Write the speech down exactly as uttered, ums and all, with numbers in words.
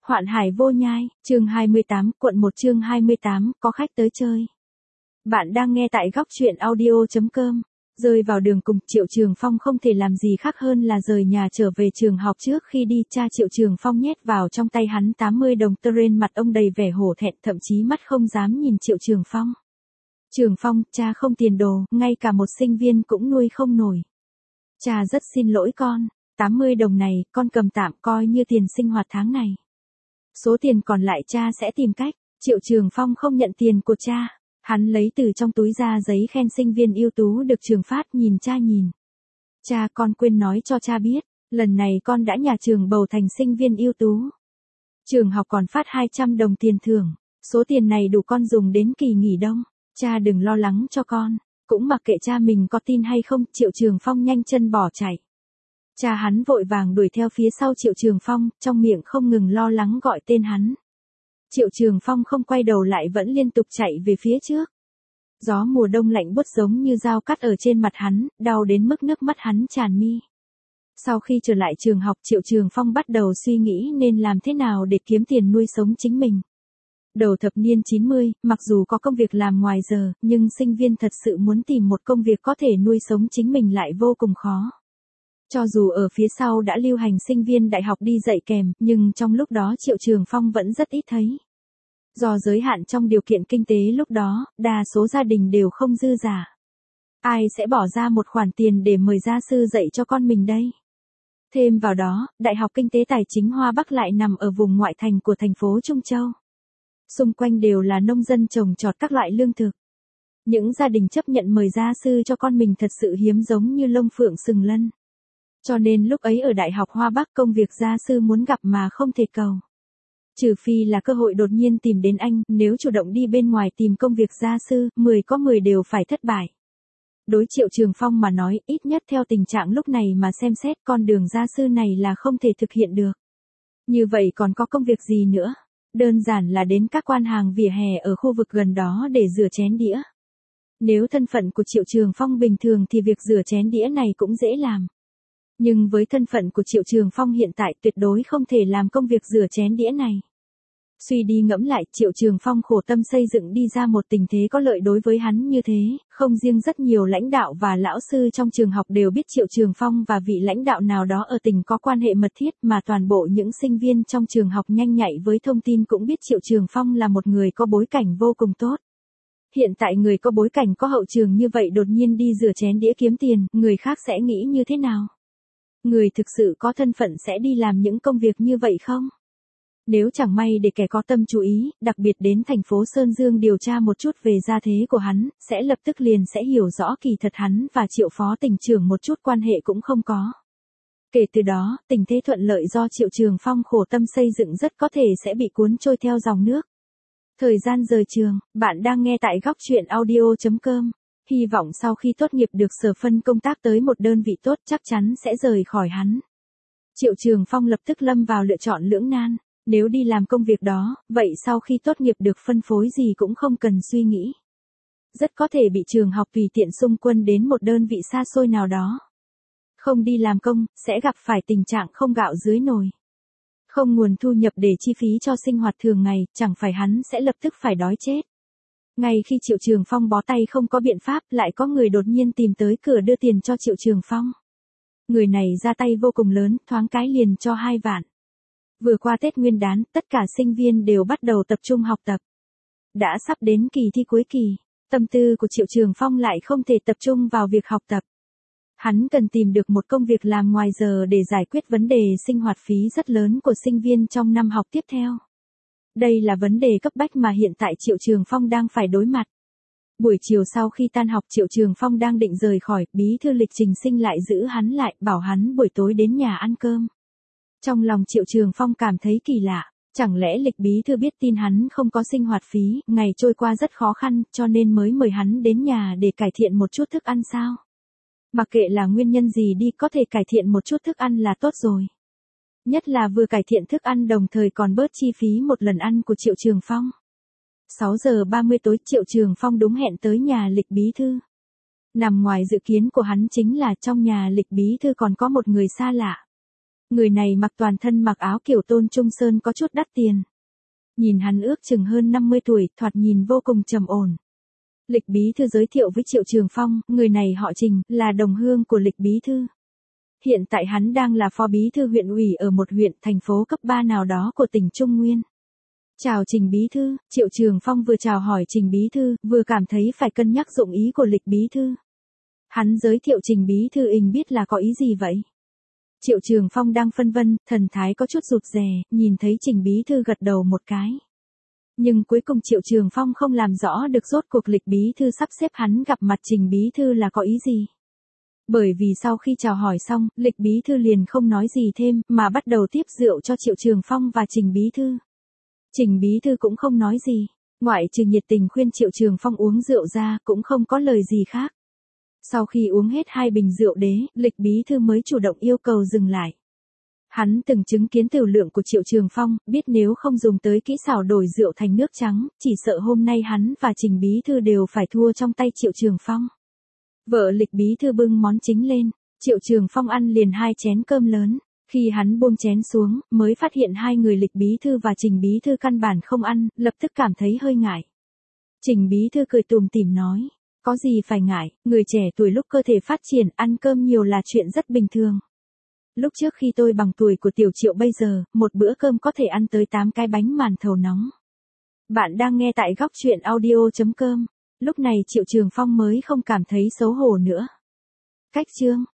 Hoạn Hải Vô Nhai, chương hai mươi tám, quận một chương hai mươi tám, có khách tới chơi. Bạn đang nghe tại góc truyện audio chấm com. Rơi vào đường cùng, Triệu Trường Phong không thể làm gì khác hơn là rời nhà trở về trường học. Trước khi đi, cha Triệu Trường Phong nhét vào trong tay hắn tám mươi đồng tơ rên, mặt ông đầy vẻ hổ thẹn, thậm chí mắt không dám nhìn Triệu Trường Phong. Trường Phong, cha không tiền đồ, ngay cả một sinh viên cũng nuôi không nổi. Cha rất xin lỗi con, tám mươi đồng này, con cầm tạm coi như tiền sinh hoạt tháng này. Số tiền còn lại cha sẽ tìm cách. Triệu Trường Phong không nhận tiền của cha. Hắn lấy từ trong túi ra giấy khen sinh viên ưu tú được trường phát, nhìn cha nhìn. Cha, con quên nói cho cha biết, lần này con đã nhà trường bầu thành sinh viên ưu tú. Trường học còn phát hai trăm đồng tiền thưởng, số tiền này đủ con dùng đến kỳ nghỉ đông. Cha đừng lo lắng cho con. Cũng mặc kệ cha mình có tin hay không, Triệu Trường Phong nhanh chân bỏ chạy. Cha hắn vội vàng đuổi theo phía sau Triệu Trường Phong, trong miệng không ngừng lo lắng gọi tên hắn. Triệu Trường Phong không quay đầu lại, vẫn liên tục chạy về phía trước. Gió mùa đông lạnh buốt giống như dao cắt ở trên mặt hắn, đau đến mức nước mắt hắn tràn mi. Sau khi trở lại trường học, Triệu Trường Phong bắt đầu suy nghĩ nên làm thế nào để kiếm tiền nuôi sống chính mình. Đầu thập niên chín mươi, mặc dù có công việc làm ngoài giờ, nhưng sinh viên thật sự muốn tìm một công việc có thể nuôi sống chính mình lại vô cùng khó. Cho dù ở phía sau đã lưu hành sinh viên đại học đi dạy kèm, nhưng trong lúc đó Triệu Trường Phong vẫn rất ít thấy. Do giới hạn trong điều kiện kinh tế lúc đó, đa số gia đình đều không dư giả. Ai sẽ bỏ ra một khoản tiền để mời gia sư dạy cho con mình đây? Thêm vào đó, Đại học Kinh tế Tài chính Hoa Bắc lại nằm ở vùng ngoại thành của thành phố Trung Châu. Xung quanh đều là nông dân trồng trọt các loại lương thực. Những gia đình chấp nhận mời gia sư cho con mình thật sự hiếm giống như lông phượng sừng lân. Cho nên lúc ấy ở Đại học Hoa Bắc, công việc gia sư muốn gặp mà không thể cầu. Trừ phi là cơ hội đột nhiên tìm đến anh, nếu chủ động đi bên ngoài tìm công việc gia sư, mười có mười đều phải thất bại. Đối Triệu Trường Phong mà nói, ít nhất theo tình trạng lúc này mà xem xét, con đường gia sư này là không thể thực hiện được. Như vậy còn có công việc gì nữa? Đơn giản là đến các quan hàng vỉa hè ở khu vực gần đó để rửa chén đĩa. Nếu thân phận của Triệu Trường Phong bình thường thì việc rửa chén đĩa này cũng dễ làm. Nhưng với thân phận của Triệu Trường Phong hiện tại, tuyệt đối không thể làm công việc rửa chén đĩa này. Suy đi ngẫm lại, Triệu Trường Phong khổ tâm xây dựng đi ra một tình thế có lợi đối với hắn như thế, không riêng rất nhiều lãnh đạo và lão sư trong trường học đều biết Triệu Trường Phong và vị lãnh đạo nào đó ở tỉnh có quan hệ mật thiết, mà toàn bộ những sinh viên trong trường học nhanh nhạy với thông tin cũng biết Triệu Trường Phong là một người có bối cảnh vô cùng tốt. Hiện tại người có bối cảnh có hậu trường như vậy đột nhiên đi rửa chén đĩa kiếm tiền, người khác sẽ nghĩ như thế nào? Người thực sự có thân phận sẽ đi làm những công việc như vậy không? Nếu chẳng may để kẻ có tâm chú ý, đặc biệt đến thành phố Sơn Dương điều tra một chút về gia thế của hắn, sẽ lập tức liền sẽ hiểu rõ kỳ thật hắn và Triệu phó tỉnh trưởng một chút quan hệ cũng không có. Kể từ đó, tình thế thuận lợi do Triệu Trường Phong khổ tâm xây dựng rất có thể sẽ bị cuốn trôi theo dòng nước. Thời gian rời trường, bạn đang nghe tại góc truyện audio chấm com. Hy vọng sau khi tốt nghiệp được Sở phân công tác tới một đơn vị tốt chắc chắn sẽ rời khỏi hắn. Triệu Trường Phong lập tức lâm vào lựa chọn lưỡng nan. Nếu đi làm công việc đó, vậy sau khi tốt nghiệp được phân phối gì cũng không cần suy nghĩ. Rất có thể bị trường học tùy tiện xung quân đến một đơn vị xa xôi nào đó. Không đi làm công, sẽ gặp phải tình trạng không gạo dưới nồi. Không nguồn thu nhập để chi phí cho sinh hoạt thường ngày, chẳng phải hắn sẽ lập tức phải đói chết. Ngay khi Triệu Trường Phong bó tay không có biện pháp, lại có người đột nhiên tìm tới cửa đưa tiền cho Triệu Trường Phong. Người này ra tay vô cùng lớn, thoáng cái liền cho hai vạn. Vừa qua Tết Nguyên đán, tất cả sinh viên đều bắt đầu tập trung học tập. Đã sắp đến kỳ thi cuối kỳ, tâm tư của Triệu Trường Phong lại không thể tập trung vào việc học tập. Hắn cần tìm được một công việc làm ngoài giờ để giải quyết vấn đề sinh hoạt phí rất lớn của sinh viên trong năm học tiếp theo. Đây là vấn đề cấp bách mà hiện tại Triệu Trường Phong đang phải đối mặt. Buổi chiều sau khi tan học, Triệu Trường Phong đang định rời khỏi, bí thư Lịch Trình Sinh lại giữ hắn lại, bảo hắn buổi tối đến nhà ăn cơm. Trong lòng Triệu Trường Phong cảm thấy kỳ lạ, chẳng lẽ Lịch bí thư biết tin hắn không có sinh hoạt phí, ngày trôi qua rất khó khăn, cho nên mới mời hắn đến nhà để cải thiện một chút thức ăn sao? Mặc kệ là nguyên nhân gì đi, có thể cải thiện một chút thức ăn là tốt rồi. Nhất là vừa cải thiện thức ăn đồng thời còn bớt chi phí một lần ăn của Triệu Trường Phong. sáu giờ ba mươi tối, Triệu Trường Phong đúng hẹn tới nhà Lịch bí thư. Nằm ngoài dự kiến của hắn chính là trong nhà Lịch bí thư còn có một người xa lạ. Người này mặc toàn thân mặc áo kiểu Tôn Trung Sơn có chút đắt tiền. Nhìn hắn ước chừng hơn năm mươi tuổi, thoạt nhìn vô cùng trầm ổn. Lịch bí thư giới thiệu với Triệu Trường Phong, người này họ Trình, là đồng hương của Lịch bí thư. Hiện tại hắn đang là phó bí thư huyện ủy ở một huyện, thành phố cấp ba nào đó của tỉnh Trung Nguyên. Chào Trình bí thư, Triệu Trường Phong vừa chào hỏi Trình bí thư, vừa cảm thấy phải cân nhắc dụng ý của Lịch bí thư. Hắn giới thiệu Trình bí thư hình biết là có ý gì vậy? Triệu Trường Phong đang phân vân, thần thái có chút rụt rè, nhìn thấy Trình bí thư gật đầu một cái. Nhưng cuối cùng Triệu Trường Phong không làm rõ được rốt cuộc Lịch bí thư sắp xếp hắn gặp mặt Trình bí thư là có ý gì. Bởi vì sau khi chào hỏi xong, Lịch bí thư liền không nói gì thêm, mà bắt đầu tiếp rượu cho Triệu Trường Phong và Trình bí thư. Trình bí thư cũng không nói gì, ngoại trừ nhiệt tình khuyên Triệu Trường Phong uống rượu ra, cũng không có lời gì khác. Sau khi uống hết hai bình rượu đế, Lịch bí thư mới chủ động yêu cầu dừng lại. Hắn từng chứng kiến tiểu lượng của Triệu Trường Phong, biết nếu không dùng tới kỹ xảo đổi rượu thành nước trắng, chỉ sợ hôm nay hắn và Trình bí thư đều phải thua trong tay Triệu Trường Phong. Vợ Lịch bí thư bưng món chính lên, Triệu Trường Phong ăn liền hai chén cơm lớn. Khi hắn buông chén xuống, mới phát hiện hai người Lịch bí thư và Trình bí thư căn bản không ăn, lập tức cảm thấy hơi ngại. Trình bí thư cười tủm tỉm nói, có gì phải ngại, người trẻ tuổi lúc cơ thể phát triển, ăn cơm nhiều là chuyện rất bình thường. Lúc trước khi tôi bằng tuổi của Tiểu Triệu bây giờ, một bữa cơm có thể ăn tới tám cái bánh màn thầu nóng. Bạn đang nghe tại góc truyện audio chấm com. Lúc này Triệu Trường Phong mới không cảm thấy xấu hổ nữa. Cách chương